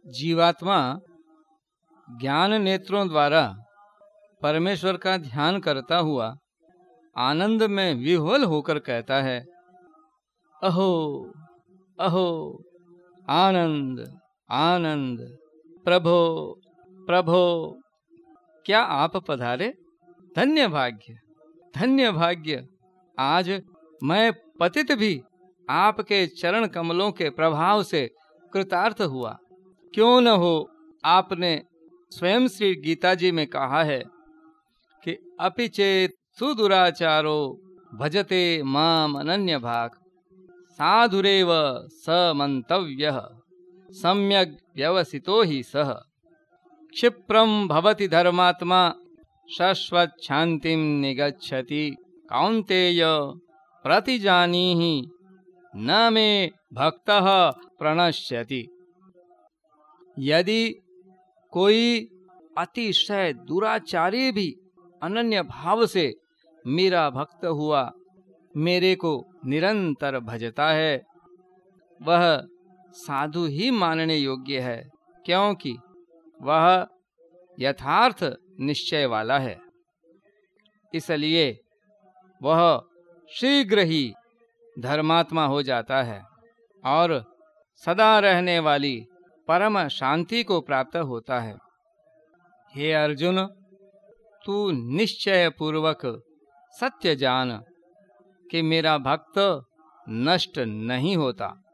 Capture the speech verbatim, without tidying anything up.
जीवात्मा ज्ञान नेत्रों द्वारा परमेश्वर का ध्यान करता हुआ आनंद में विह्वल होकर कहता है, अहो अहो आनंद आनंद, प्रभो प्रभो, क्या आप पधारे, धन्य भाग्य धन्य भाग्य। आज मैं पतित भी आपके चरण कमलों के प्रभाव से कृतार्थ हुआ। क्यों न हो, आपने स्वयं श्री गीता जी में कहा है कि अपि चेत सुदुराचारो भजते माम अनन्य भाग, साधुरेव स मंतव्यः सम्यग् व्यवसितो हि सः, क्षिप्रं भवति धर्मात्मा शाश्वत शांतिं निगच्छति, कौन्तेय प्रतिजानीहि न मे भक्तः प्रणश्यति। यदि कोई अतिशय दुराचारी भी अनन्य भाव से मेरा भक्त हुआ, मेरे को निरंतर भजता है, वह साधु ही मानने योग्य है, क्योंकि वह यथार्थ निश्चय वाला है। इसलिए वह शीघ्र ही धर्मात्मा हो जाता है और सदा रहने वाली परम शांति को प्राप्त होता है। हे अर्जुन, तू निश्चय पूर्वक सत्य जान कि मेरा भक्त नष्ट नहीं होता।